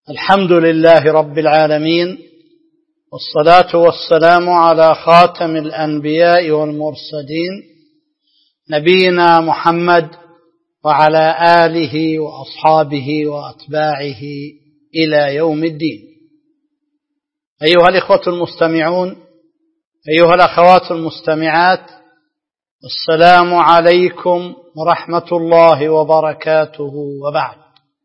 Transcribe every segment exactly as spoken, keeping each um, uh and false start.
الحمد لله رب العالمين، والصلاة والسلام على خاتم الأنبياء والمرسلين نبينا محمد وعلى آله وأصحابه وأتباعه إلى يوم الدين. أيها الإخوة المستمعون، أيها الأخوات المستمعات، السلام عليكم ورحمة الله وبركاته. وبعد،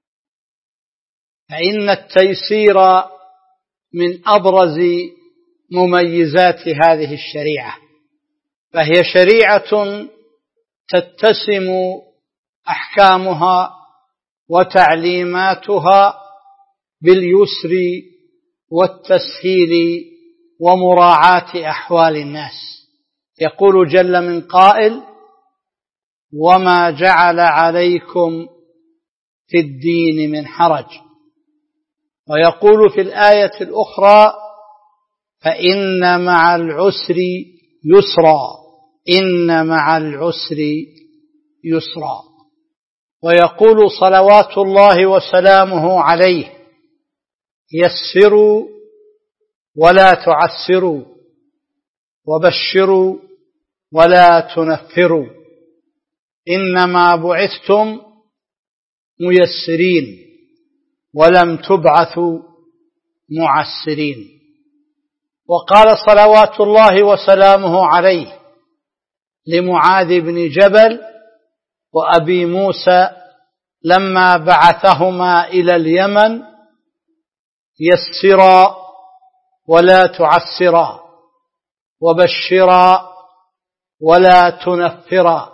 فإن التيسير من أبرز مميزات هذه الشريعة، فهي شريعة تتسم أحكامها وتعليماتها باليسر والتسهيل ومراعاة أحوال الناس. يقول جل من قائل: وما جعل عليكم في الدين من حرج. ويقول في الآية الأخرى: فإن مع العسر يسرا، إن مع العسر يسرا. ويقول صلوات الله وسلامه عليه: يسروا ولا تعسروا، وبشروا ولا تنفروا، إنما بعثتم ميسرين ولم تبعثوا معسرين. وقال صلوات الله وسلامه عليه لمعاذ بن جبل وأبي موسى لما بعثهما إلى اليمن: يسرا ولا تعسرا، وبشرا ولا تنفرا،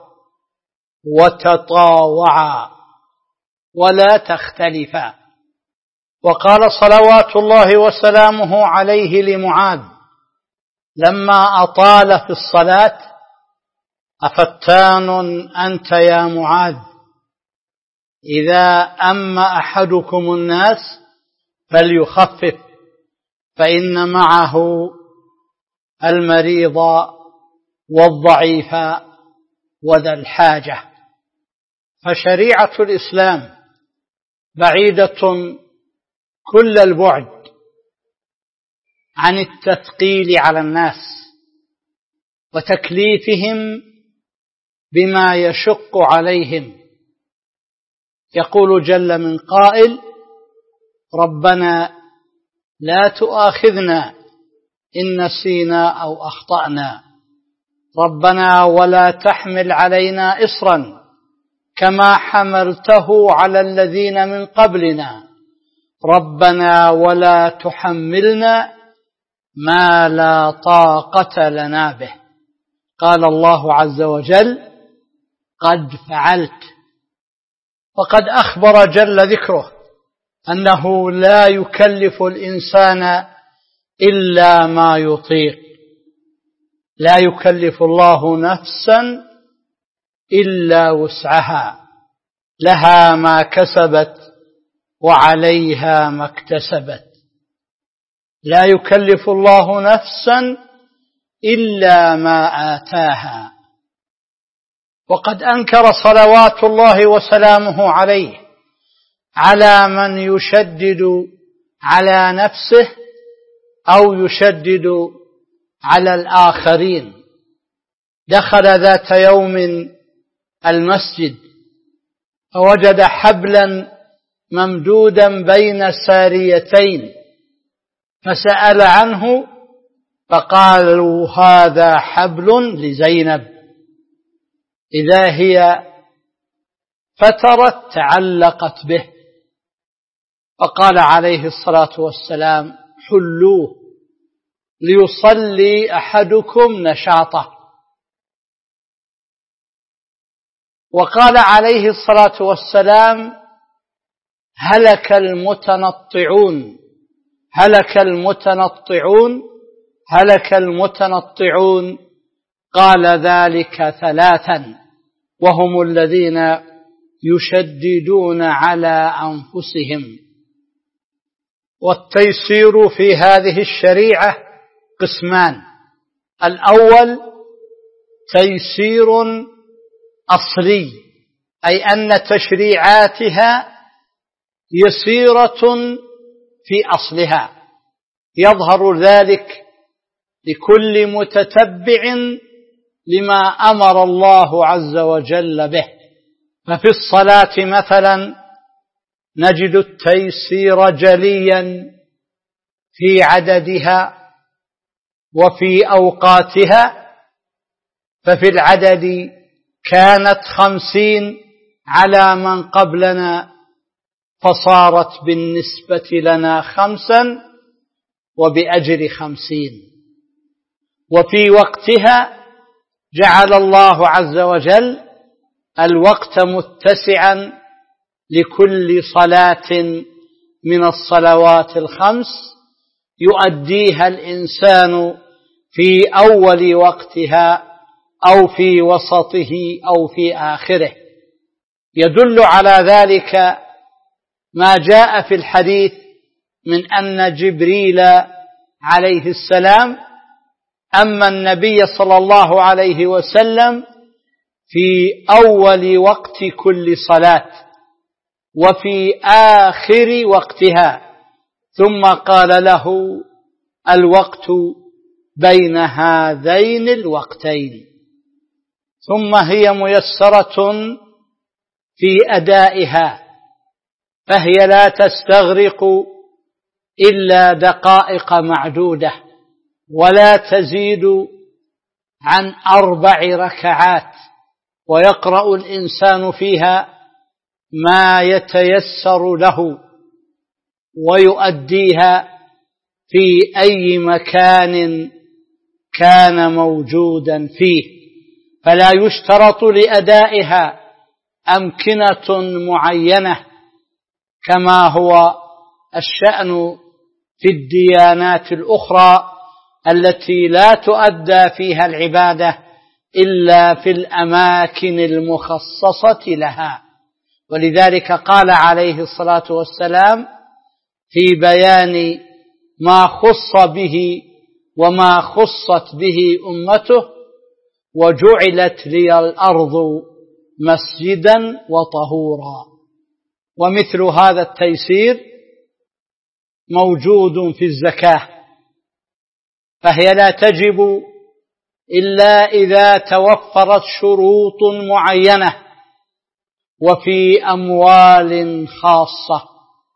وتطاوعا ولا تختلفا. وقال صلوات الله وسلامه عليه لمعاذ لما أطال في الصلاة: أفتان أنت يا معاذ، إذا أما أحدكم الناس فليخفف، فإن معه المريض والضعيف وذا الحاجة. فشريعة الإسلام بعيدة كل البعد عن التثقيل على الناس وتكليفهم بما يشق عليهم. يقول جل من قائل: ربنا لا تؤاخذنا إن نسينا أو أخطأنا، ربنا ولا تحمل علينا إصرا كما حملته على الذين من قبلنا، ربنا ولا تحملنا ما لا طاقة لنا به. قال الله عز وجل: قد فعلت. وقد أخبر جل ذكره أنه لا يكلف الإنسان إلا ما يطيق، لا يكلف الله نفسا إلا وسعها، لها ما كسبت وعليها ما اكتسبت. لا يكلف الله نفسا إلا ما آتاها. وقد أنكر صلوات الله وسلامه عليه على من يشدد على نفسه أو يشدد على الآخرين. دخل ذات يوم المسجد فوجد حبلا ممدودا بين ساريتين، فسأل عنه فقالوا: هذا حبل لزينب، إذا هي فترت تعلقت به. فقال عليه الصلاة والسلام: حلوه ليصلي أحدكم نشاطه. وقال عليه الصلاة والسلام: هلك المتنطعون، هلك المتنطعون، هلك المتنطعون. قال ذلك ثلاثا، وهم الذين يشددون على أنفسهم. والتيسير في هذه الشريعة قسمان: الأول تيسير أصلي، أي أن تشريعاتها يسيرة في أصلها، يظهر ذلك لكل متتبع لما أمر الله عز وجل به. ففي الصلاة مثلا نجد التيسير جليا في عددها وفي أوقاتها. ففي العدد كانت خمسين على من قبلنا، فصارت بالنسبة لنا خمسا وبأجر خمسين. وفي وقتها جعل الله عز وجل الوقت متسعا لكل صلاة من الصلوات الخمس يؤديها الإنسان في أول وقتها أو في وسطه أو في آخره. يدل على ذلك ما جاء في الحديث من أن جبريل عليه السلام أما النبي صلى الله عليه وسلم في أول وقت كل صلاة وفي آخر وقتها، ثم قال له الوقت بين هذين الوقتين. ثم هي ميسرة في أدائها، فهي لا تستغرق إلا دقائق معدودة، ولا تزيد عن أربع ركعات، ويقرأ الإنسان فيها ما يتيسر له ويؤديها في أي مكان كان موجودا فيه. فلا يشترط لأدائها أمكنة معينة كما هو الشأن في الديانات الأخرى التي لا تؤدى فيها العبادة إلا في الأماكن المخصصة لها. ولذلك قال عليه الصلاة والسلام في بيان ما خص به وما خصت به أمته: وجعلت لي الأرض مسجدا وطهورا. ومثل هذا التيسير موجود في الزكاة، فهي لا تجب إلا إذا توفرت شروط معينة وفي أموال خاصة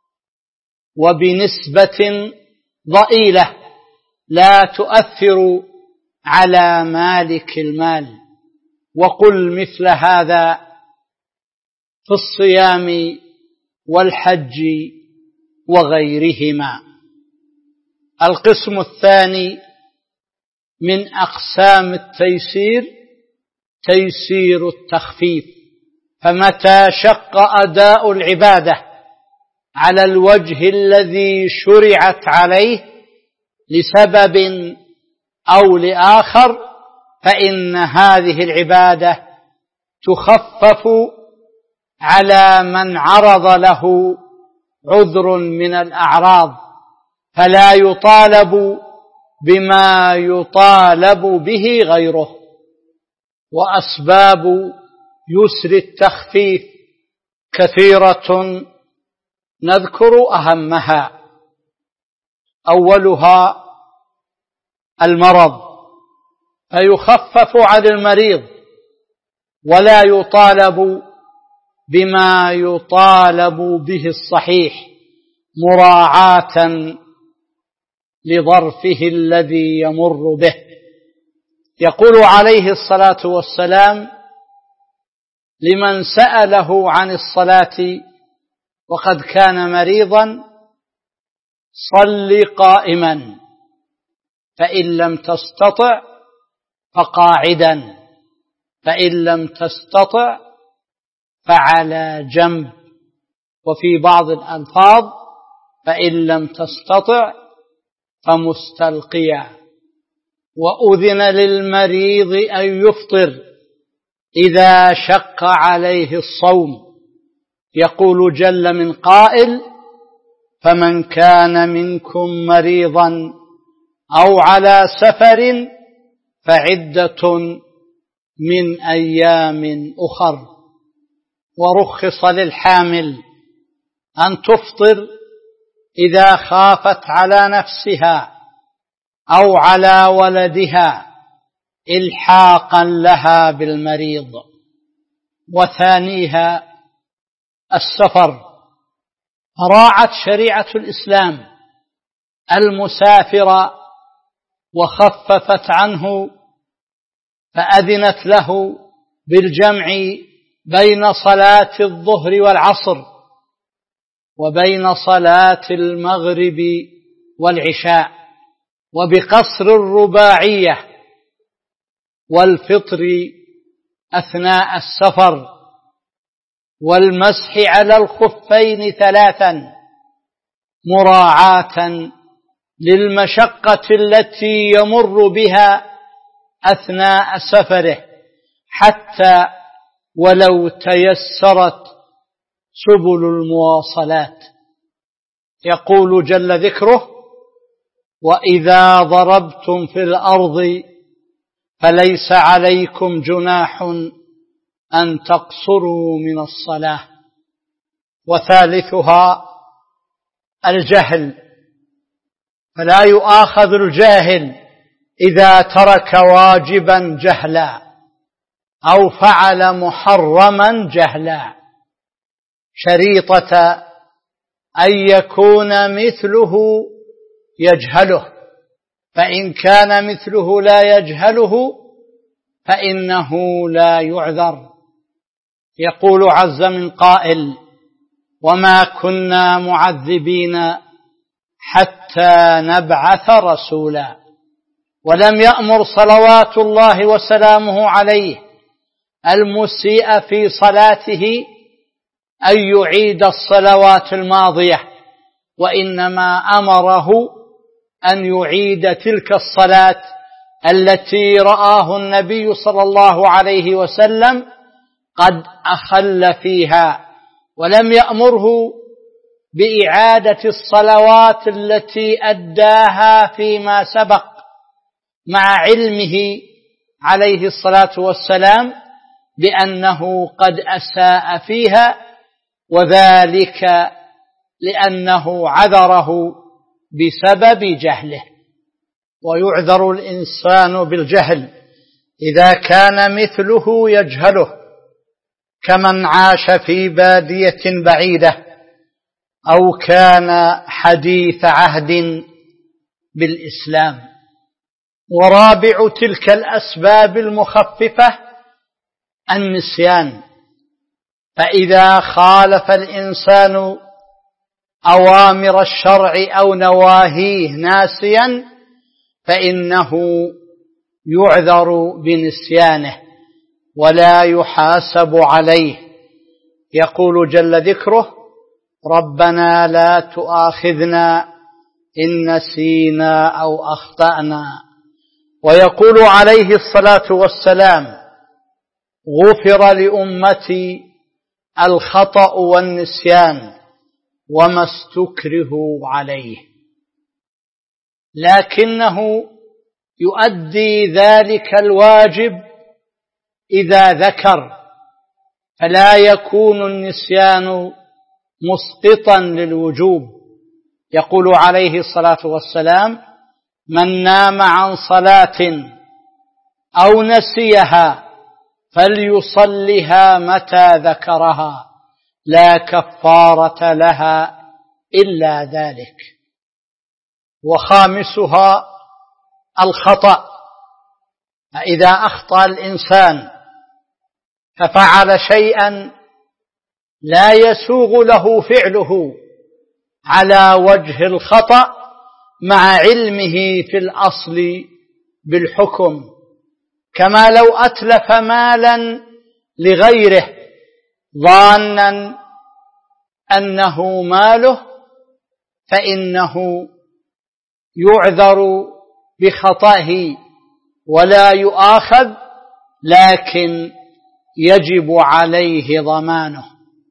وبنسبة ضئيلة لا تؤثر على مالك المال. وقل مثل هذا في الصيام والحج وغيرهما. القسم الثاني من أقسام التيسير تيسير التخفيف. فمتى شق أداء العبادة على الوجه الذي شرعت عليه لسبب أو لآخر، فإن هذه العبادة تخفف على من عرض له عذر من الأعراض، فلا يطالب بما يطالب به غيره. وأسباب يسر التخفيف كثيرة، نذكر أهمها. أولها المرض، فيخفف عن المريض ولا يطالب بما يطالب به الصحيح مراعاة لظرفه الذي يمر به. يقول عليه الصلاة والسلام لمن سأله عن الصلاة وقد كان مريضا: صل قائما، فإن لم تستطع فقاعدا، فإن لم تستطع فعلى جنب. وفي بعض الألفاظ: فإن لم تستطع فمستلقيا. وأذن للمريض أن يفطر إذا شق عليه الصوم. يقول جل من قائل: فمن كان منكم مريضا أو على سفر فعدة من أيام أخر. ورخص للحامل أن تفطر إذا خافت على نفسها أو على ولدها إلحاقا لها بالمريض. وثانيها السفر، راعت شريعة الإسلام المسافر وخففت عنه، فأذنت له بالجمع بين صلاة الظهر والعصر وبين صلاة المغرب والعشاء، وبقصر الرباعية والفطر أثناء السفر، والمسح على الخفين ثلاثا مراعاة للمشقة التي يمر بها أثناء سفره، حتى ولو تيسرت سبل المواصلات. يقول جل ذكره: وإذا ضربتم في الأرض فليس عليكم جناح أن تقصروا من الصلاة. وثالثها الجهل، فلا يؤاخذ الجاهل إذا ترك واجبا جهلا أو فعل محرما جهلا، شريطة أن يكون مثله يجهله، فإن كان مثله لا يجهله فإنه لا يعذر. يقول عز من قائل: وما كنا معذبين حتى نبعث رسولا. ولم يأمر صلوات الله وسلامه عليه المسيء في صلاته أن يعيد الصلوات الماضية، وإنما أمره أن يعيد تلك الصلاة التي رآه النبي صلى الله عليه وسلم قد أخل فيها، ولم يأمره بإعادة الصلوات التي أداها فيما سبق، مع علمه عليه الصلاة والسلام بأنه قد أساء فيها، وذلك لأنه عذره بسبب جهله. ويعذر الإنسان بالجهل إذا كان مثله يجهله، كمن عاش في بادية بعيدة أو كان حديث عهد بالإسلام. ورابع تلك الأسباب المخففة النسيان، فإذا خالف الإنسان أوامر الشرع أو نواهيه ناسيا فإنه يعذر بنسيانه ولا يحاسب عليه. يقول جل ذكره: ربنا لا تؤاخذنا إن نسينا أو أخطأنا. ويقول عليه الصلاة والسلام: غفر لأمتي الخطأ والنسيان وما استكرهوا عليه. لكنه يؤدي ذلك الواجب إذا ذكر، فلا يكون النسيان مسقطا للوجوب. يقول عليه الصلاة والسلام: من نام عن صلاة أو نسيها فليصلها متى ذكرها لا كفارة لها إلا ذلك. وخامسها الخطأ، فإذا أخطأ الإنسان ففعل شيئا لا يسوغ له فعله على وجه الخطأ مع علمه في الأصل بالحكم، كما لو أتلف مالا لغيره ظانا أنه ماله، فإنه يعذر بخطئه ولا يؤاخذ، لكن يجب عليه ضمانه.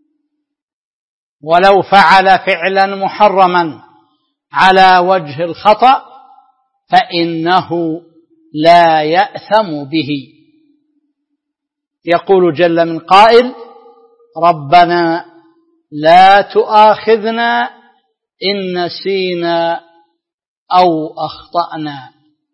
ولو فعل فعلا محرما على وجه الخطأ فإنه لا يأثم به. يقول جل من قائل: ربنا لا تؤاخذنا إن نسينا أو أخطأنا،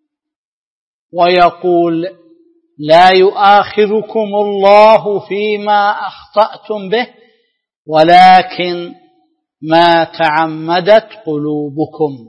ويقول لا يؤاخذكم الله فيما أخطأتم به ولكن ما تعمدت قلوبكم.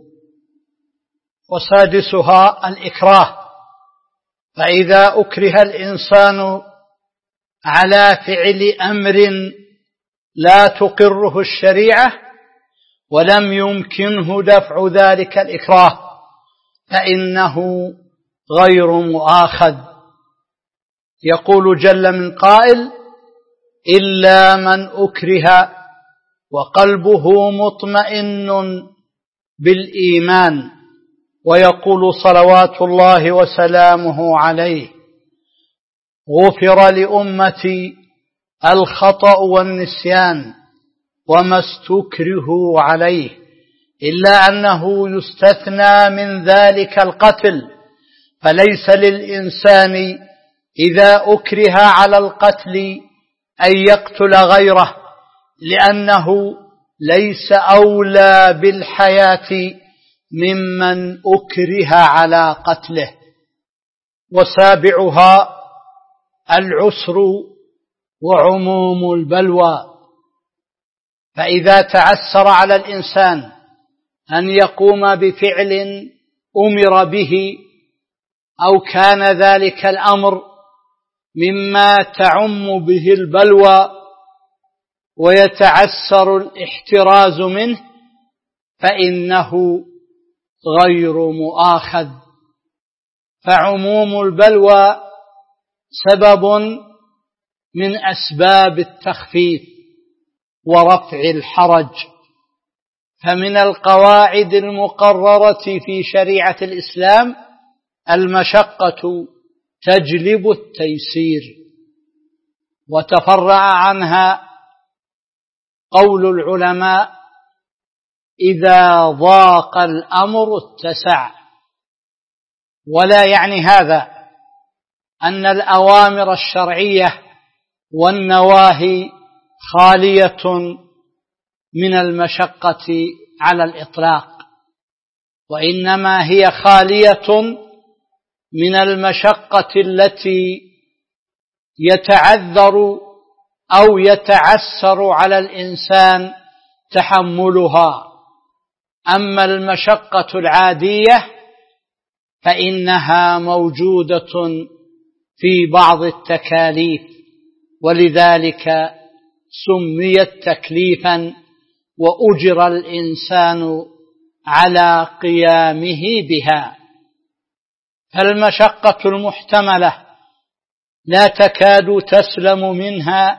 وسادسها الإكراه، فإذا أكره الإنسان على فعل أمر لا تقره الشريعة ولم يمكنه دفع ذلك الإكراه فإنه غير مؤاخذ. يقول جل من قائل إلا من أكره وقلبه مطمئن بالإيمان. ويقول صلوات الله وسلامه عليه غفر لأمتي الخطأ والنسيان وما استكرهوا عليه، إلا أنه يستثنى من ذلك القتل، فليس للإنسان إذا أكره على القتل أن يقتل غيره، لأنه ليس أولى بالحياة ممن أكره على قتله. وسابعها العسر وعموم البلوى، فإذا تعسر على الإنسان أن يقوم بفعل أمر به أو كان ذلك الأمر مما تعم به البلوى ويتعسر الاحتراز منه فإنه غير مؤاخذ. فعموم البلوى سبب من أسباب التخفيف ورفع الحرج، فمن القواعد المقررة في شريعة الإسلام المشقة تجلب التيسير، وتفرع عنها قول العلماء إذا ضاق الأمر اتسع. ولا يعني هذا أن الأوامر الشرعية والنواهي خالية من المشقة على الإطلاق، وإنما هي خالية من المشقة التي يتعذر أو يتعسر على الإنسان تحملها. أما المشقة العادية فإنها موجودة في بعض التكاليف، ولذلك سميت تكليفا وأجر الإنسان على قيامه بها. فالمشقة المحتملة لا تكاد تسلم منها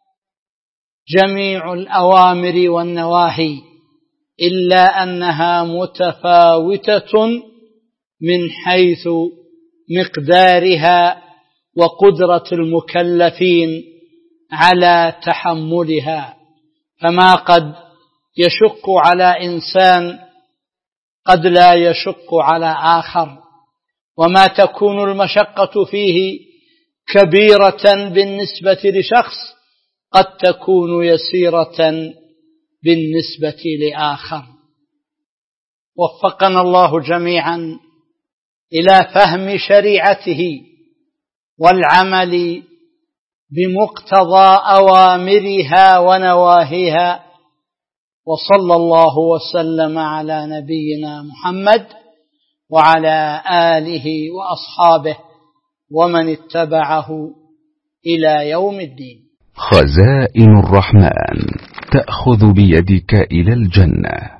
جميع الأوامر والنواهي، إلا أنها متفاوتة من حيث مقدارها وقدرة المكلفين على تحملها. فما قد يشق على إنسان قد لا يشق على آخر، وما تكون المشقة فيه كبيرة بالنسبة لشخص قد تكون يسيرة بالنسبة لآخر. وفقنا الله جميعا إلى فهم شريعته والعمل بمقتضى أوامرها ونواهيها، وصلى الله وسلم على نبينا محمد وعلى آله وأصحابه ومن اتبعه إلى يوم الدين. خزائن الرحمن تأخذ بيدك إلى الجنة.